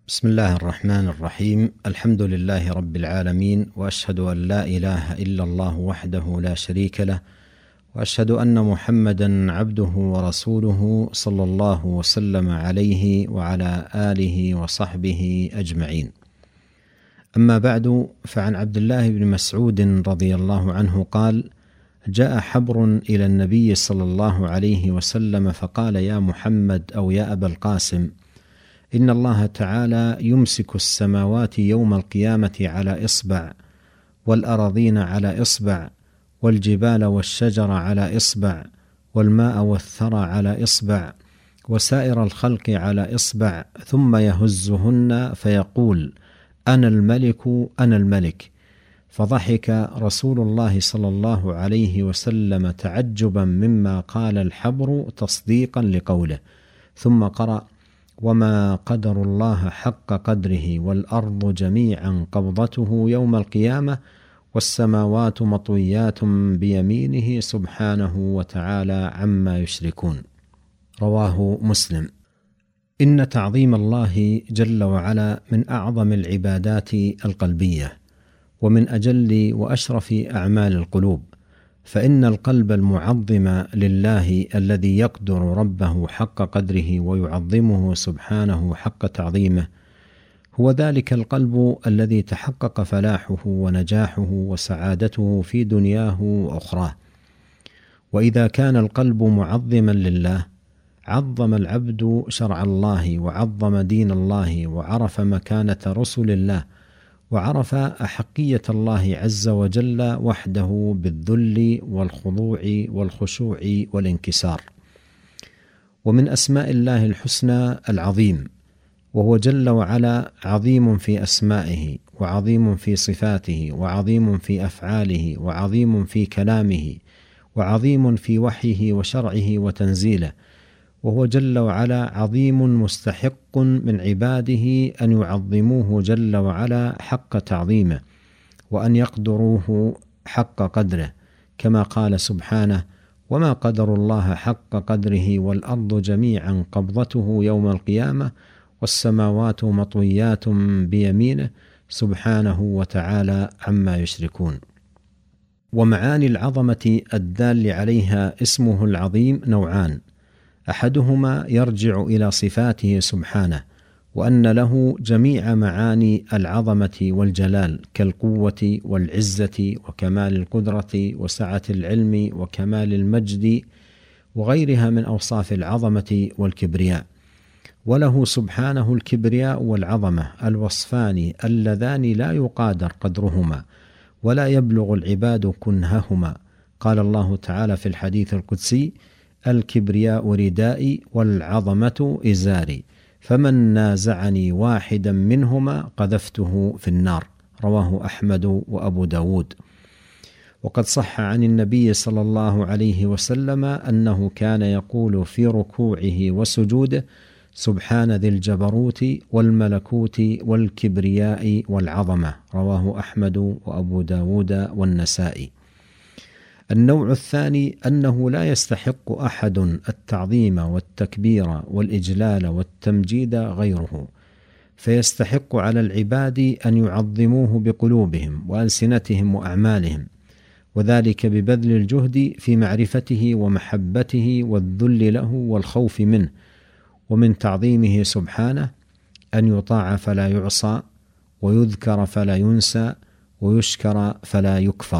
بسم الله الرحمن الرحيم. الحمد لله رب العالمين، وأشهد أن لا إله إلا الله وحده لا شريك له، وأشهد أن محمدا عبده ورسوله صلى الله وسلم عليه وعلى آله وصحبه أجمعين. أما بعد، فعن عبد الله بن مسعود رضي الله عنه قال: جاء حبر إلى النبي صلى الله عليه وسلم فقال: يا محمد أو يا أبا القاسم، إن الله تعالى يمسك السماوات يوم القيامة على إصبع، والأراضين على إصبع، والجبال والشجر على إصبع، والماء والثرى على إصبع، وسائر الخلق على إصبع، ثم يهزهن فيقول: أنا الملك أنا الملك. فضحك رسول الله صلى الله عليه وسلم تعجبا مما قال الحبر تصديقا لقوله، ثم قرأ: وما قدر الله حق قدره، والأرض جميعا قبضته يوم القيامة، والسماوات مطويات بيمينه سبحانه وتعالى عما يشركون. رواه مسلم. إن تعظيم الله جل وعلا من أعظم العبادات القلبية، ومن أجل وأشرف أعمال القلوب، فإن القلب المعظم لله الذي يقدر ربه حق قدره ويعظمه سبحانه حق تعظيمه هو ذلك القلب الذي تحقق فلاحه ونجاحه وسعادته في دنياه وأخراه. وإذا كان القلب معظما لله عظم العبد شرع الله، وعظم دين الله، وعرف مكانة رسل الله، وعرف أحقية الله عز وجل وحده بالذل والخضوع والخشوع والانكسار. ومن أسماء الله الحسنى العظيم، وهو جل وعلا عظيم في أسمائه، وعظيم في صفاته، وعظيم في أفعاله، وعظيم في كلامه، وعظيم في وحيه وشرعه وتنزيله. وهو جل وعلا عظيم مستحق من عباده أن يعظموه جل وعلا حق تعظيمه، وأن يقدروه حق قدره، كما قال سبحانه: وما قدروا الله حق قدره، والأرض جميعا قبضته يوم القيامة، والسماوات مطويات بيمينه سبحانه وتعالى عما يشركون. ومعاني العظمة الدال عليها اسمه العظيم نوعان: أحدهما يرجع إلى صفاته سبحانه، وأن له جميع معاني العظمة والجلال، كالقوة والعزة وكمال القدرة وسعة العلم وكمال المجد وغيرها من أوصاف العظمة والكبرياء. وله سبحانه الكبرياء والعظمة الوصفان اللذان لا يقادر قدرهما ولا يبلغ العباد كنههما. قال الله تعالى في الحديث القدسي: الكبرياء ردائي والعظمة إزاري، فمن نازعني واحدا منهما قذفته في النار. رواه أحمد وأبو داود. وقد صح عن النبي صلى الله عليه وسلم أنه كان يقول في ركوعه وسجوده: سبحان ذي الجبروت والملكوت والكبرياء والعظمة. رواه أحمد وأبو داود والنسائي. النوع الثاني أنه لا يستحق أحد التعظيم والتكبير والإجلال والتمجيد غيره، فيستحق على العباد أن يعظموه بقلوبهم وألسنتهم وأعمالهم، وذلك ببذل الجهد في معرفته ومحبته والذل له والخوف منه. ومن تعظيمه سبحانه أن يطاع فلا يعصى، ويذكر فلا ينسى، ويشكر فلا يكفر.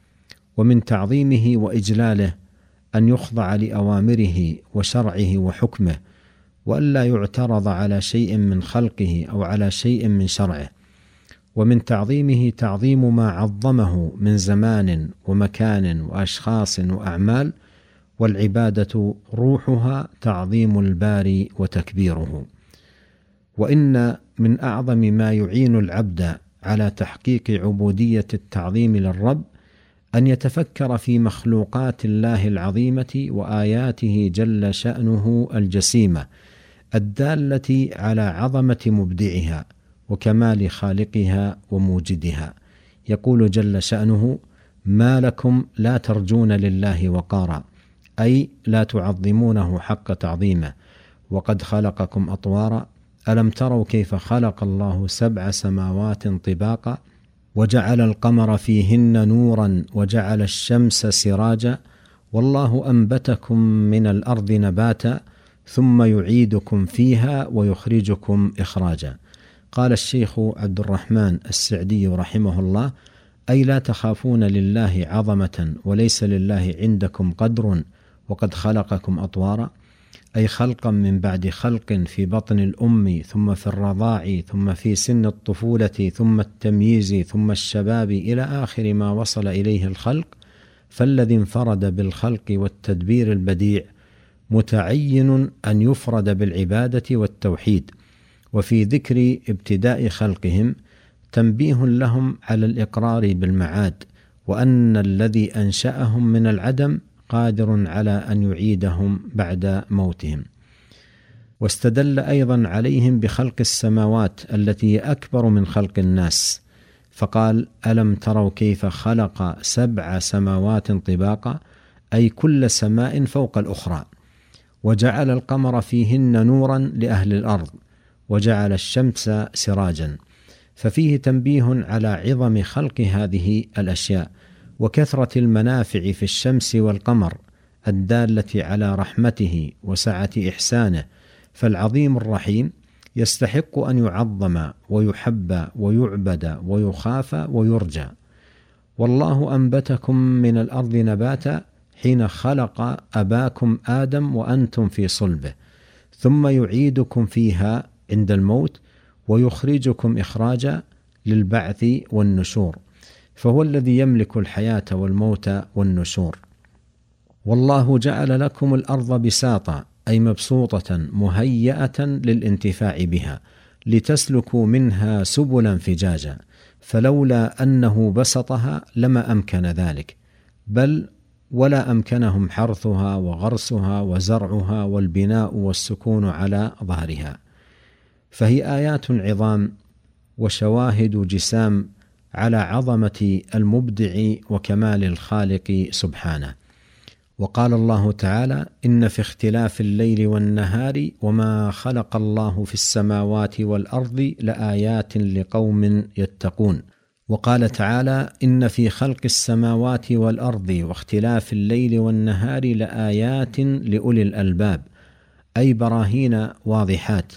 ومن تعظيمه وإجلاله أن يخضع لأوامره وشرعه وحكمه، وألا يعترض على شيء من خلقه أو على شيء من شرعه. ومن تعظيمه تعظيم ما عظمه من زمان ومكان وأشخاص وأعمال، والعبادة روحها تعظيم الباري وتكبيره. وإن من أعظم ما يعين العبد على تحقيق عبودية التعظيم للرب أن يتفكر في مخلوقات الله العظيمة وآياته جل شأنه الجسيمة الدالة على عظمة مبدعها وكمال خالقها وموجدها. يقول جل شأنه: ما لكم لا ترجون لله وقارا، أي لا تعظمونه حق تعظيمه، وقد خلقكم أطوارا ألم تروا كيف خلق الله 7 سماوات طباقا وجعل القمر فيهن نورا وجعل الشمس سراجا والله أنبتكم من الأرض نباتا ثم يعيدكم فيها ويخرجكم إخراجا. قال الشيخ عبد الرحمن السعدي رحمه الله: أي لا تخافون لله عظمة وليس لله عندكم قدر وقد خلقكم أطوارا، أي خلقا من بعد خلق في بطن الأم ثم في الرضاع ثم في سن الطفولة ثم التمييز ثم الشباب إلى آخر ما وصل إليه الخلق. فالذي انفرد بالخلق والتدبير البديع متعين أن يفرد بالعبادة والتوحيد. وفي ذكر ابتداء خلقهم تنبيه لهم على الإقرار بالمعاد، وأن الذي أنشأهم من العدم قادر على أن يعيدهم بعد موتهم. واستدل أيضا عليهم بخلق السماوات التي أكبر من خلق الناس، فقال: ألم تروا كيف خلق 7 سماوات طباقا، أي كل سماء فوق الأخرى، وجعل القمر فيهن نورا لأهل الأرض وجعل الشمس سراجا. ففيه تنبيه على عظم خلق هذه الأشياء وكثرة المنافع في الشمس والقمر الدالة على رحمته وسعة إحسانه. فالعظيم الرحيم يستحق أن يعظم ويحب ويعبد ويخاف ويرجى. والله أنبتكم من الأرض نباتا حين خلق أباكم آدم وأنتم في صلبه، ثم يعيدكم فيها عند الموت ويخرجكم إخراجا للبعث والنشور، فهو الذي يملك الحياة والموت والنشور. والله جعل لكم الأرض بساطا، أي مبسوطة مهيئة للانتفاع بها لتسلكوا منها سبلا فجاجا، فلولا أنه بسطها لما أمكن ذلك، بل ولا أمكنهم حرثها وغرسها وزرعها والبناء والسكون على ظهرها. فهي آيات عظام وشواهد جسام على عظمة المبدع وكمال الخالق سبحانه. وقال الله تعالى: إن في اختلاف الليل والنهار وما خلق الله في السماوات والأرض لآيات لقوم يتقون. وقال تعالى: إن في خلق السماوات والأرض واختلاف الليل والنهار لآيات لأولي الألباب، أي براهين واضحات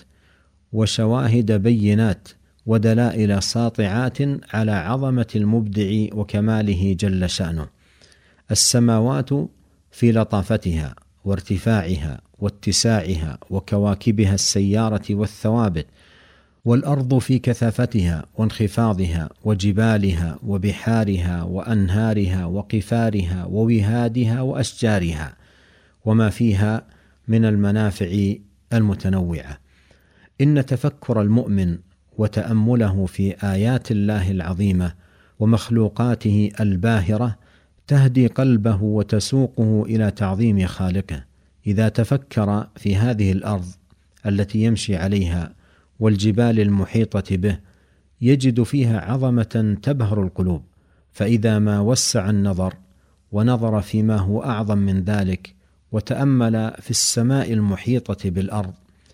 وشواهد بينات ودلائل ساطعات على عظمة المبدع وكماله جل شأنه. السماوات في لطافتها وارتفاعها واتساعها وكواكبها السيارة والثوابت، والأرض في كثافتها وانخفاضها وجبالها وبحارها وأنهارها وقفارها ووهادها وأشجارها وما فيها من المنافع المتنوعة. إن تفكر المؤمن وتأمله في آيات الله العظيمة ومخلوقاته الباهرة تهدي قلبه وتسوقه إلى تعظيم خالقه. إذا تفكر في هذه الأرض التي يمشي عليها والجبال المحيطة به يجد فيها عظمة تبهر القلوب، فإذا ما وسع النظر ونظر فيما هو أعظم من ذلك وتأمل في السماء المحيطة بالأرض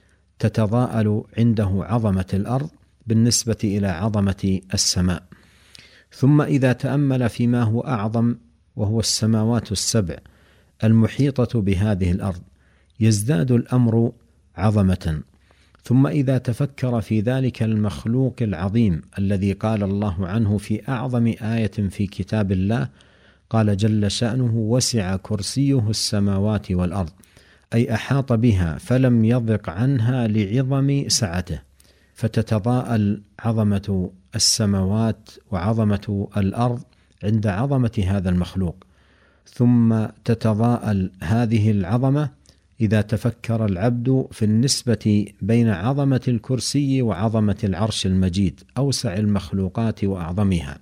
تتضاءل عنده عظمة الأرض بالنسبة إلى عظمة السماء. ثم إذا تأمل فيما هو أعظم وهو السماوات السبع المحيطة بهذه الأرض يزداد الأمر عظمة. ثم إذا تفكر في ذلك المخلوق العظيم الذي قال الله عنه في أعظم آية في كتاب الله، قال جل شأنه: وسع كرسيه السماوات والأرض، أي أحاط بها فلم يضق عنها لعظم سعته، فتتضاءل عظمة السماوات وعظمة الأرض عند عظمة هذا المخلوق. ثم تتضاءل هذه العظمة إذا تفكر العبد في النسبة بين عظمة الكرسي وعظمة العرش المجيد أوسع المخلوقات وأعظمها.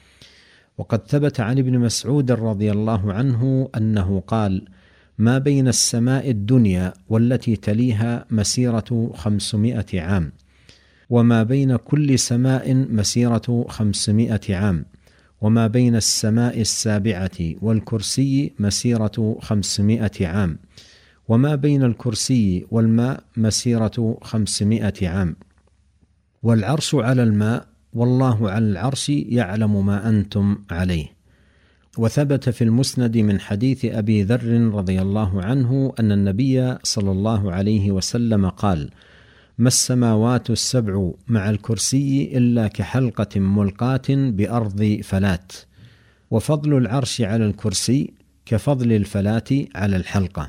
وقد ثبت عن ابن مسعود رضي الله عنه أنه قال: ما بين السماء الدنيا والتي تليها مسيرة 500 عام، وما بين كل سماء مسيرة 500 عام، وما بين السماء السابعة والكرسي مسيرة 500 عام، وما بين الكرسي والماء مسيرة 500 عام، والعرش على الماء، والله على العرش يعلم ما أنتم عليه. وثبت في المسند من حديث أبي ذر رضي الله عنه أن النبي صلى الله عليه وسلم قال: ما السماوات السبع مع الكرسي إلا كحلقة ملقاة بأرض فلات، وفضل العرش على الكرسي كفضل الفلاة على الحلقة.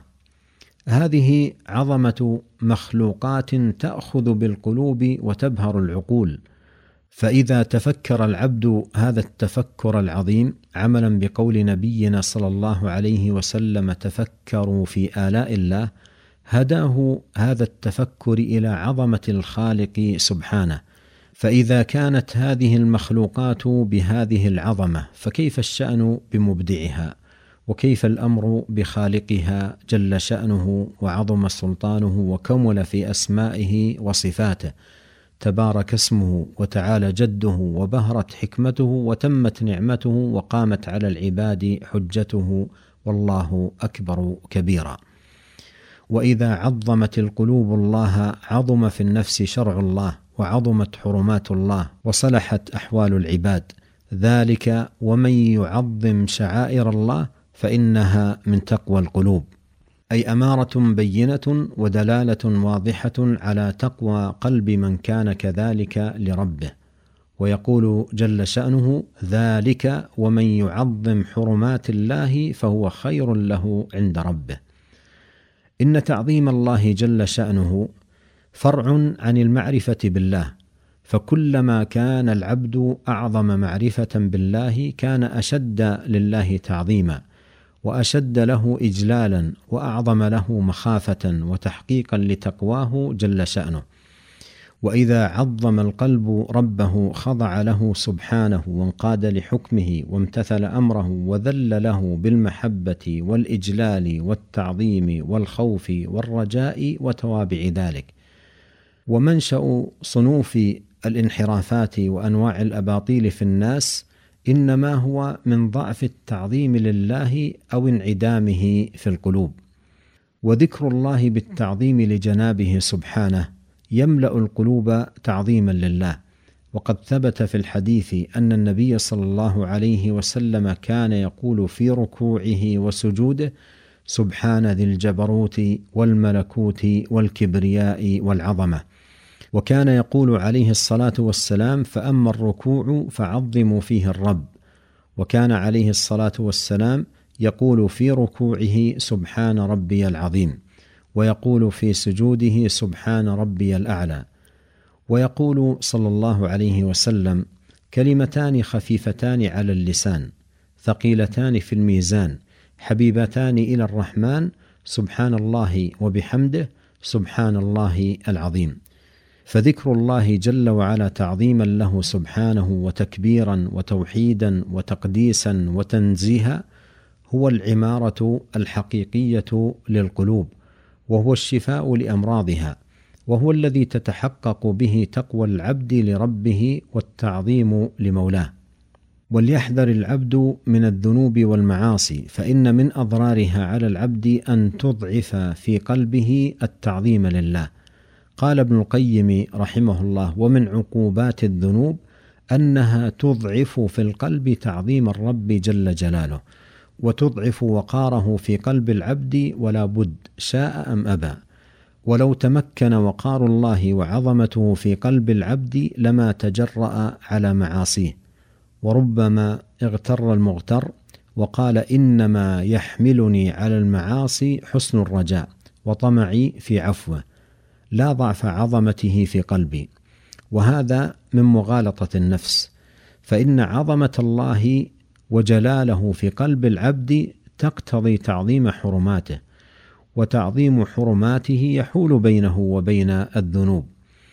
هذه عظمة مخلوقات تأخذ بالقلوب وتبهر العقول، فإذا تفكر العبد هذا التفكر العظيم عملا بقول نبينا صلى الله عليه وسلم: تفكروا في آلاء الله، هداه هذا التفكر إلى عظمة الخالق سبحانه. فإذا كانت هذه المخلوقات بهذه العظمة، فكيف الشأن بمبدعها؟ وكيف الأمر بخالقها جل شأنه وعظم سلطانه وكمل في أسمائه وصفاته، تبارك اسمه وتعالى جده وبهرت حكمته وتمت نعمته وقامت على العباد حجته، والله أكبر كبيرا. وإذا عظمت القلوب الله عظم في النفس شرع الله وعظمت حرمات الله وصلحت أحوال العباد. ذلك ومن يعظم شعائر الله فإنها من تقوى القلوب، أي أمارة بينة ودلالة واضحة على تقوى قلب من كان كذلك لربه. ويقول جل شأنه: ذلك ومن يعظم حرمات الله فهو خير له عند ربه. إن تعظيم الله جل شأنه فرع عن المعرفة بالله، فكلما كان العبد أعظم معرفة بالله كان أشد لله تعظيما، وأشد له إجلالا، وأعظم له مخافة وتحقيقا لتقواه جل شأنه. وإذا عظم القلب ربه خضع له سبحانه وانقاد لحكمه وامتثل أمره وذل له بالمحبة والإجلال والتعظيم والخوف والرجاء وتوابع ذلك. ومنشأ صنوف الانحرافات وأنواع الأباطيل في الناس إنما هو من ضعف التعظيم لله أو انعدامه في القلوب. وذكر الله بالتعظيم لجنابه سبحانه يملأ القلوب تعظيما لله. وقد ثبت في الحديث أن النبي صلى الله عليه وسلم كان يقول في ركوعه وسجوده: سبحان ذي الجبروت والملكوت والكبرياء والعظمة. وكان يقول عليه الصلاة والسلام: فأما الركوع فعظموا فيه الرب. وكان عليه الصلاة والسلام يقول في ركوعه: سبحان ربي العظيم، ويقول في سجوده: سبحان ربي الأعلى. ويقول صلى الله عليه وسلم: كلمتان خفيفتان على اللسان ثقيلتان في الميزان حبيبتان إلى الرحمن، سبحان الله وبحمده، سبحان الله العظيم. فذكر الله جل وعلا تعظيما له سبحانه وتكبيرا وتوحيدا وتقديسا وتنزيها هو العمارة الحقيقية للقلوب، وهو الشفاء لأمراضها، وهو الذي تتحقق به تقوى العبد لربه والتعظيم لمولاه. وليحذر العبد من الذنوب والمعاصي، فإن من أضرارها على العبد أن تضعف في قلبه التعظيم لله. قال ابن القيم رحمه الله: ومن عقوبات الذنوب أنها تضعف في القلب تعظيم الرب جل جلاله، وتضعف وقاره في قلب العبد ولا بد شاء أم أبى. ولو تمكن وقار الله وعظمته في قلب العبد لما تجرأ على معاصيه. وربما اغتر المغتر وقال: إنما يحملني على المعاصي حسن الرجاء وطمعي في عفوه، لا ضعف عظمته في قلبي. وهذا من مغالطة النفس، فإن عظمة الله وجلاله في قلب العبد تقتضي تعظيم حرماته، وتعظيم حرماته يحول بينه وبين الذنوب.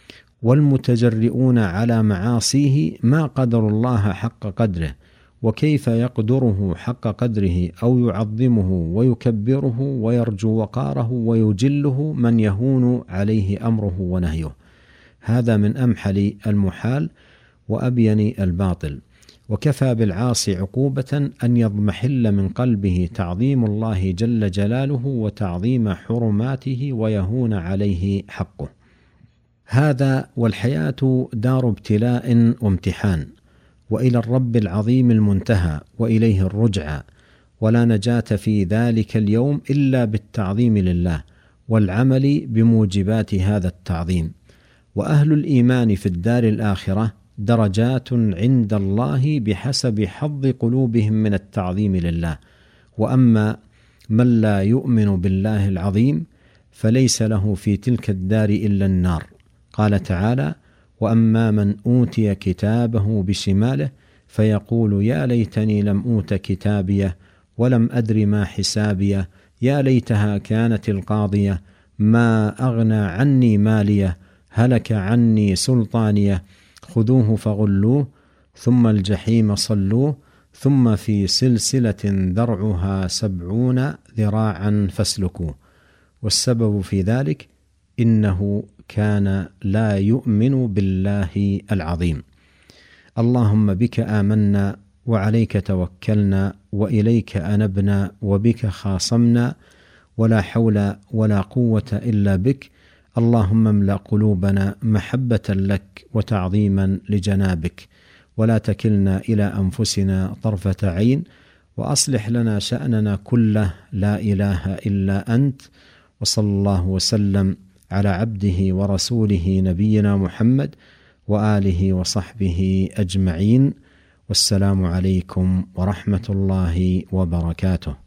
والمتجرئون على معاصيه ما قدروا الله حق قدره، وكيف يقدره حق قدره أو يعظمه ويكبره ويرجو وقاره ويجله من يهون عليه أمره ونهيه. هذا من أمحل المحال وأبين الباطل. وكفى بالعاصي عقوبة أن يضمحل من قلبه تعظيم الله جل جلاله وتعظيم حرماته ويهون عليه حقه. هذا والحياة دار ابتلاء وامتحان، وإلى الرب العظيم المنتهى وإليه الرجعى، ولا نجاة في ذلك اليوم إلا بالتعظيم لله والعمل بموجبات هذا التعظيم. وأهل الإيمان في الدار الآخرة درجات عند الله بحسب حظ قلوبهم من التعظيم لله. وأما من لا يؤمن بالله العظيم فليس له في تلك الدار إلا النار. قال تعالى: وأما من أوتي كتابه بشماله فيقول يا ليتني لم أوت كتابيه ولم أدر ما حسابيه يا ليتها كانت القاضية ما أغنى عني ماليه هلك عني سلطانيه خذوه فغلوه ثم الجحيم صلوه ثم في سلسلة ذرعها 70 ذراعا فاسلكوه. والسبب في ذلك إنه كان لا يؤمن بالله العظيم. اللهم بك آمنا وعليك توكلنا وإليك أنبنا وبك خاصمنا ولا حول ولا قوة إلا بك. اللهم املأ قلوبنا محبة لك وتعظيما لجنابك، ولا تكلنا إلى أنفسنا طرفة عين، وأصلح لنا شأننا كله لا إله إلا أنت. وصلى الله وسلم على عبده ورسوله نبينا محمد وآله وصحبه أجمعين، والسلام عليكم ورحمة الله وبركاته.